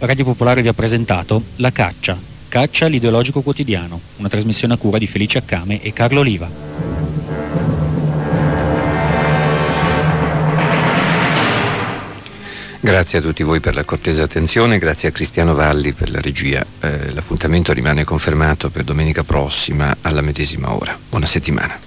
Radio Popolare vi ha presentato La Caccia, l'ideologico quotidiano, una trasmissione a cura di Felice Accame e Carlo Oliva. Grazie a tutti voi per la cortese attenzione, grazie a Cristiano Valli per la regia. L'appuntamento rimane confermato per domenica prossima alla medesima ora. Buona settimana.